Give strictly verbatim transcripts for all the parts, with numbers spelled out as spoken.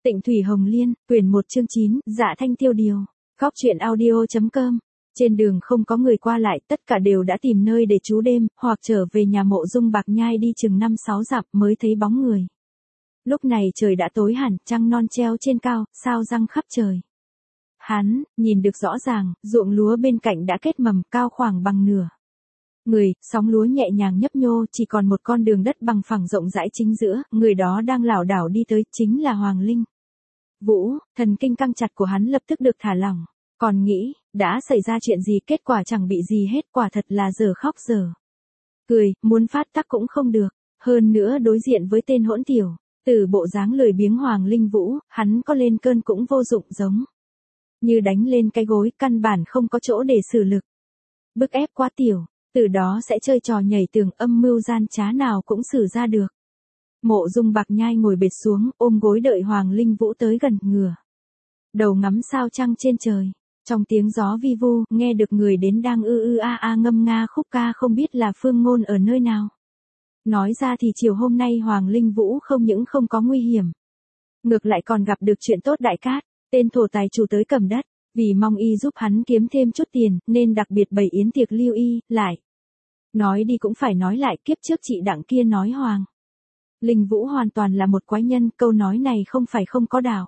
Tịnh Thủy Hồng Liên, quyển một chương chín, Dạ Thanh Tiêu Điều. Góc truyện audio chấm com. Trên đường không có người qua lại, tất cả đều đã tìm nơi để trú đêm, hoặc trở về nhà Mộ Dung Bạc Nhai đi chừng năm sáu dặm mới thấy bóng người. Lúc này trời đã tối hẳn, trăng non treo trên cao, sao răng khắp trời. Hắn, nhìn được rõ ràng, ruộng lúa bên cạnh đã kết mầm cao khoảng bằng nửa người, sóng lúa nhẹ nhàng nhấp nhô, chỉ còn một con đường đất bằng phẳng rộng rãi chính giữa, người đó đang lảo đảo đi tới, chính là Hoàng Linh Vũ. Thần kinh căng chặt của hắn lập tức được thả lỏng, còn nghĩ, đã xảy ra chuyện gì, kết quả chẳng bị gì hết, quả thật là giờ khóc giờ cười, muốn phát tác cũng không được, hơn nữa đối diện với tên hỗn tiểu, từ bộ dáng lười biếng Hoàng Linh Vũ, hắn có lên cơn cũng vô dụng, giống như đánh lên cái gối, căn bản không có chỗ để sử lực. Bức ép quá tiểu, từ đó sẽ chơi trò nhảy tường, âm mưu gian trá nào cũng xử ra được. Mộ Dung Bạc Nhai ngồi bệt xuống, ôm gối đợi Hoàng Linh Vũ tới gần, ngửa đầu ngắm sao trăng trên trời. Trong tiếng gió vi vu, nghe được người đến đang ư ư a a ngâm nga khúc ca, không biết là phương ngôn ở nơi nào. Nói ra thì chiều hôm nay Hoàng Linh Vũ không những không có nguy hiểm, ngược lại còn gặp được chuyện tốt đại cát, tên thổ tài chủ tới cầm đất, vì mong y giúp hắn kiếm thêm chút tiền, nên đặc biệt bày yến tiệc lưu y, lại. Nói đi cũng phải nói lại, kiếp trước chị Đặng kia nói Hoàng Linh Vũ hoàn toàn là một quái nhân, câu nói này không phải không có đạo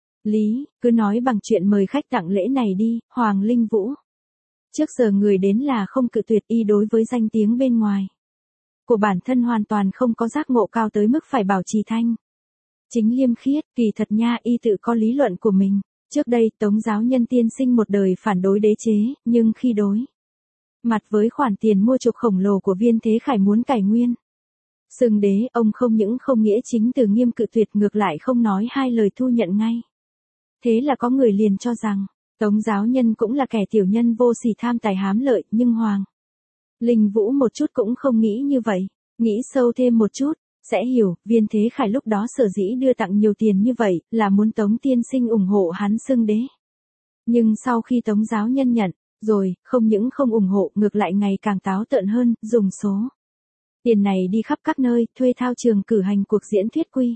lý, cứ nói bằng chuyện mời khách tặng lễ này đi. Hoàng Linh Vũ trước giờ người đến là không cự tuyệt, y đối với danh tiếng bên ngoài của bản thân hoàn toàn không có giác ngộ cao tới mức phải bảo trì thanh chính liêm khiết, kỳ thật nha, y tự có lý luận của mình. Trước đây Tống giáo nhân tiên sinh một đời phản đối đế chế, nhưng khi đối mặt với khoản tiền mua chuộc khổng lồ của Viên Thế Khải muốn cải nguyên xưng đế, ông không những không nghĩa chính từ nghiêm cự tuyệt, ngược lại không nói hai lời thu nhận ngay. Thế là có người liền cho rằng Tống giáo nhân cũng là kẻ tiểu nhân vô sỉ tham tài hám lợi, nhưng Hoàng Linh Vũ một chút cũng không nghĩ như vậy, nghĩ sâu thêm một chút, sẽ hiểu, Viên Thế Khải lúc đó sở dĩ đưa tặng nhiều tiền như vậy, là muốn Tống tiên sinh ủng hộ hắn xưng đế. Nhưng sau khi Tống giáo nhân nhận, rồi, không những không ủng hộ, ngược lại ngày càng táo tợn hơn, dùng số tiền này đi khắp các nơi, thuê thao trường cử hành cuộc diễn thuyết quy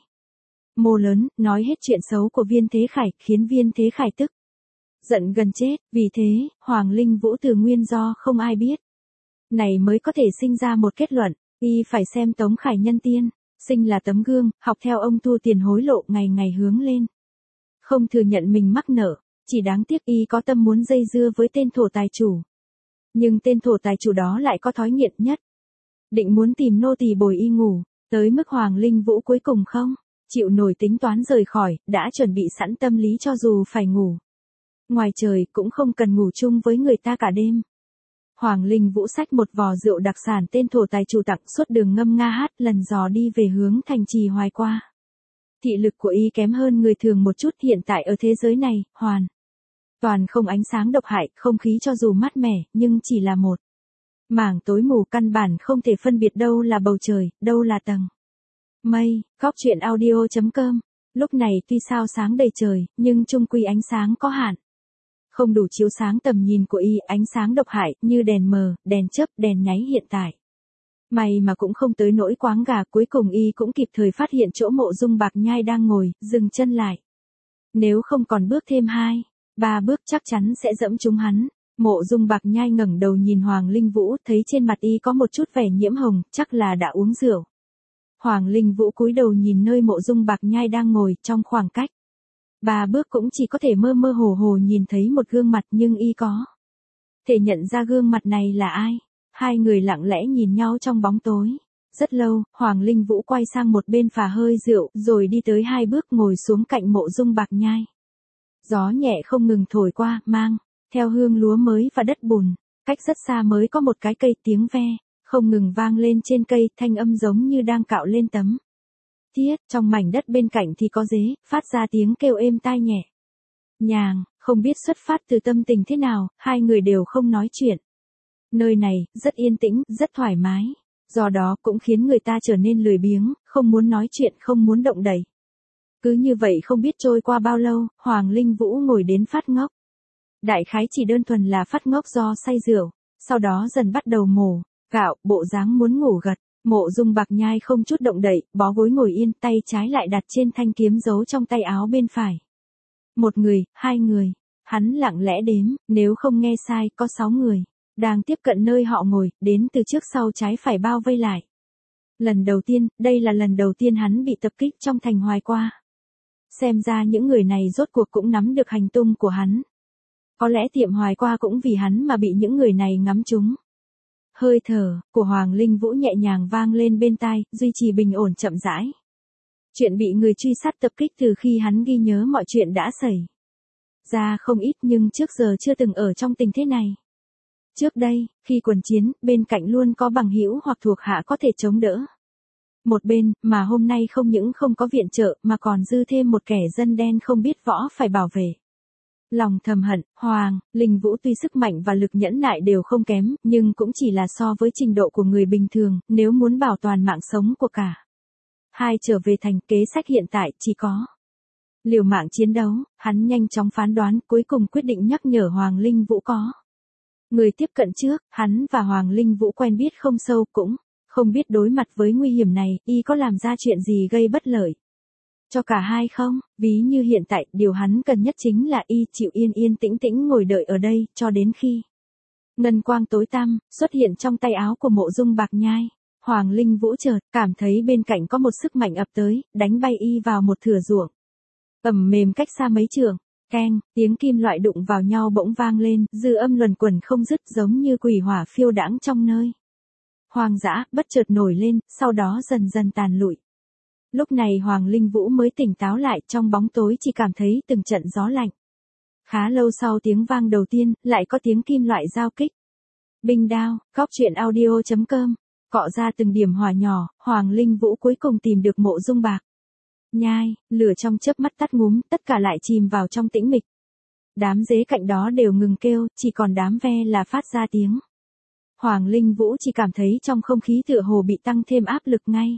mô lớn, nói hết chuyện xấu của Viên Thế Khải, khiến Viên Thế Khải tức giận gần chết. Vì thế, Hoàng Linh Vũ từ nguyên do không ai biết này mới có thể sinh ra một kết luận, y phải xem Tống Khải nhân tiên sinh là tấm gương, học theo ông thu tiền hối lộ, ngày ngày hướng lên, không thừa nhận mình mắc nợ. Chỉ đáng tiếc y có tâm muốn dây dưa với tên thổ tài chủ, nhưng tên thổ tài chủ đó lại có thói nghiện nhất định muốn tìm nô tỳ bồi y ngủ, tới mức Hoàng Linh Vũ cuối cùng không chịu nổi tính toán rời khỏi, đã chuẩn bị sẵn tâm lý cho dù phải ngủ ngoài trời cũng không cần ngủ chung với người ta cả đêm. Hoàng Linh Vũ xách một vò rượu đặc sản tên thổ tài chủ tặng, suốt đường ngâm nga hát, lần dò đi về hướng thành trì Hoài qua. Thị lực của y kém hơn người thường một chút, hiện tại ở thế giới này, hoàn toàn không ánh sáng độc hại, không khí cho dù mát mẻ, nhưng chỉ là một mảng tối mù, căn bản không thể phân biệt đâu là bầu trời, đâu là tầng mây. Góc truyện audio chấm com. Lúc này tuy sao sáng đầy trời, nhưng chung quy ánh sáng có hạn, không đủ chiếu sáng tầm nhìn của y, ánh sáng độc hại như đèn mờ, đèn chớp, đèn nháy hiện tại. May mà cũng không tới nỗi quáng gà, cuối cùng y cũng kịp thời phát hiện chỗ Mộ Dung Bạc Nhai đang ngồi, dừng chân lại. Nếu không còn bước thêm hai, ba bước chắc chắn sẽ dẫm trúng hắn. Mộ Dung Bạc Nhai ngẩng đầu nhìn Hoàng Linh Vũ, thấy trên mặt y có một chút vẻ nhiễm hồng, chắc là đã uống rượu. Hoàng Linh Vũ cúi đầu nhìn nơi Mộ Dung Bạc Nhai đang ngồi, trong khoảng cách ba bước cũng chỉ có thể mơ mơ hồ hồ nhìn thấy một gương mặt, nhưng y có thể nhận ra gương mặt này là ai. Hai người lặng lẽ nhìn nhau trong bóng tối rất lâu. Hoàng Linh Vũ quay sang một bên phà hơi rượu, rồi đi tới hai bước ngồi xuống cạnh Mộ Dung Bạc Nhai. Gió nhẹ không ngừng thổi qua, mang theo hương lúa mới và đất bùn. Cách rất xa mới có một cái cây, tiếng ve không ngừng vang lên trên cây, thanh âm giống như đang cạo lên tấm thiết. Trong mảnh đất bên cạnh thì có dế, phát ra tiếng kêu êm tai nhẹ nhàng, không biết xuất phát từ tâm tình thế nào, hai người đều không nói chuyện. Nơi này, rất yên tĩnh, rất thoải mái, do đó cũng khiến người ta trở nên lười biếng, không muốn nói chuyện, không muốn động đậy. Cứ như vậy không biết trôi qua bao lâu, Hoàng Linh Vũ ngồi đến phát ngốc. Đại khái chỉ đơn thuần là phát ngốc do say rượu, sau đó dần bắt đầu mổ gạo, bộ dáng muốn ngủ gật. Mộ Dung Bạc Nhai không chút động đậy, bó gối ngồi yên, tay trái lại đặt trên thanh kiếm giấu trong tay áo bên phải. Một người, hai người, hắn lặng lẽ đếm, nếu không nghe sai, có sáu người, đang tiếp cận nơi họ ngồi, đến từ trước sau trái phải bao vây lại. Lần đầu tiên, đây là lần đầu tiên hắn bị tập kích trong thành Hoài Qua. Xem ra những người này rốt cuộc cũng nắm được hành tung của hắn. Có lẽ tiệm Hoài Qua cũng vì hắn mà bị những người này ngắm trúng. Hơi thở của Hoàng Linh Vũ nhẹ nhàng vang lên bên tai, duy trì bình ổn chậm rãi. Chuyện bị người truy sát tập kích từ khi hắn ghi nhớ mọi chuyện đã xảy ra không ít nhưng trước giờ chưa từng ở trong tình thế này. Trước đây, khi quần chiến, bên cạnh luôn có bằng hữu hoặc thuộc hạ có thể chống đỡ. Một bên, mà hôm nay không những không có viện trợ mà còn dư thêm một kẻ dân đen không biết võ phải bảo vệ. Lòng thầm hận, Hoàng Linh Vũ tuy sức mạnh và lực nhẫn nại đều không kém, nhưng cũng chỉ là so với trình độ của người bình thường, nếu muốn bảo toàn mạng sống của cả hai trở về thành, kế sách hiện tại chỉ có liều mạng chiến đấu. Hắn nhanh chóng phán đoán, cuối cùng quyết định nhắc nhở Hoàng Linh Vũ có người tiếp cận trước. Hắn và Hoàng Linh Vũ quen biết không sâu, cũng không biết đối mặt với nguy hiểm này, y có làm ra chuyện gì gây bất lợi cho cả hai không. Ví như hiện tại, điều hắn cần nhất chính là y chịu yên yên tĩnh tĩnh ngồi đợi ở đây, cho đến khi ngân quang tối tăm xuất hiện trong tay áo của Mộ Dung Bạc Nhai. Hoàng Linh Vũ chợt cảm thấy bên cạnh có một sức mạnh ập tới, đánh bay y vào một thửa ruộng ẩm mềm cách xa mấy trượng. Keng, tiếng kim loại đụng vào nhau bỗng vang lên, dư âm luẩn quẩn không dứt, giống như quỷ hỏa phiêu đãng trong nơi hoang dã, bất chợt nổi lên, sau đó dần dần tàn lụi. Lúc này Hoàng Linh Vũ mới tỉnh táo lại, trong bóng tối chỉ cảm thấy từng trận gió lạnh. Khá lâu sau tiếng vang đầu tiên, lại có tiếng kim loại giao kích. Binh đao, góc truyện audio chấm com. Cọ ra từng điểm hỏa nhỏ, Hoàng Linh Vũ cuối cùng tìm được Mộ Dung Bạc Nhai, lửa trong chớp mắt tắt ngúm, tất cả lại chìm vào trong tĩnh mịch. Đám dế cạnh đó đều ngừng kêu, chỉ còn đám ve là phát ra tiếng. Hoàng Linh Vũ chỉ cảm thấy trong không khí tựa hồ bị tăng thêm áp lực ngay.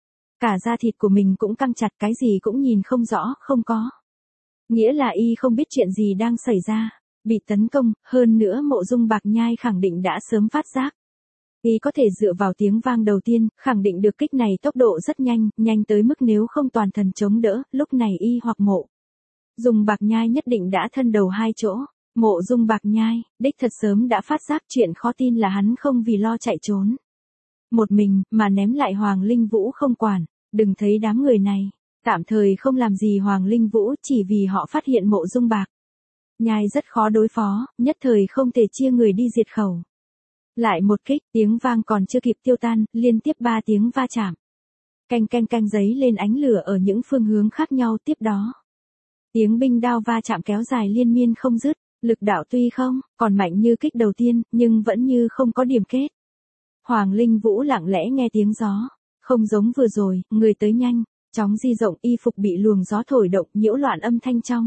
Cả da thịt của mình cũng căng chặt, cái gì cũng nhìn không rõ, không có nghĩa là y không biết chuyện gì đang xảy ra. Bị tấn công, hơn nữa Mộ Dung Bạc Nhai khẳng định đã sớm phát giác. Y có thể dựa vào tiếng vang đầu tiên, khẳng định được kích này tốc độ rất nhanh, nhanh tới mức nếu không toàn thần chống đỡ, lúc này y hoặc Mộ Dung Bạc Nhai nhất định đã thân đầu hai chỗ. Mộ Dung Bạc Nhai, đích thật sớm đã phát giác, chuyện khó tin là hắn không vì lo chạy trốn một mình, mà ném lại Hoàng Linh Vũ không quản. Đừng thấy đám người này tạm thời không làm gì Hoàng Linh Vũ, chỉ vì họ phát hiện Mộ Dung Bạc Nhai rất khó đối phó, nhất thời không thể chia người đi diệt khẩu. Lại một kích, tiếng vang còn chưa kịp tiêu tan, liên tiếp ba tiếng va chạm. Canh canh canh giấy lên ánh lửa ở những phương hướng khác nhau, tiếp đó tiếng binh đao va chạm kéo dài liên miên không dứt. Lực đạo tuy không còn mạnh như kích đầu tiên, nhưng vẫn như không có điểm kết. Hoàng Linh Vũ lặng lẽ nghe tiếng gió. Không giống vừa rồi, người tới nhanh, chóng di rộng, y phục bị luồng gió thổi động, nhiễu loạn âm thanh trong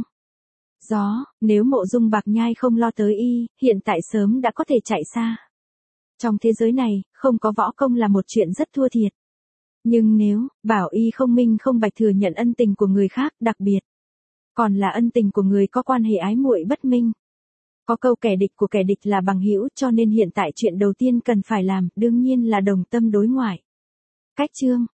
gió. Nếu Mộ Dung Bạc Nhai không lo tới y, hiện tại sớm đã có thể chạy xa. Trong thế giới này, không có võ công là một chuyện rất thua thiệt. Nhưng nếu bảo y không minh không bạch thừa nhận ân tình của người khác, đặc biệt còn là ân tình của người có quan hệ ái muội bất minh. Có câu kẻ địch của kẻ địch là bằng hữu, cho nên hiện tại chuyện đầu tiên cần phải làm, đương nhiên là đồng tâm đối ngoại. Cách chương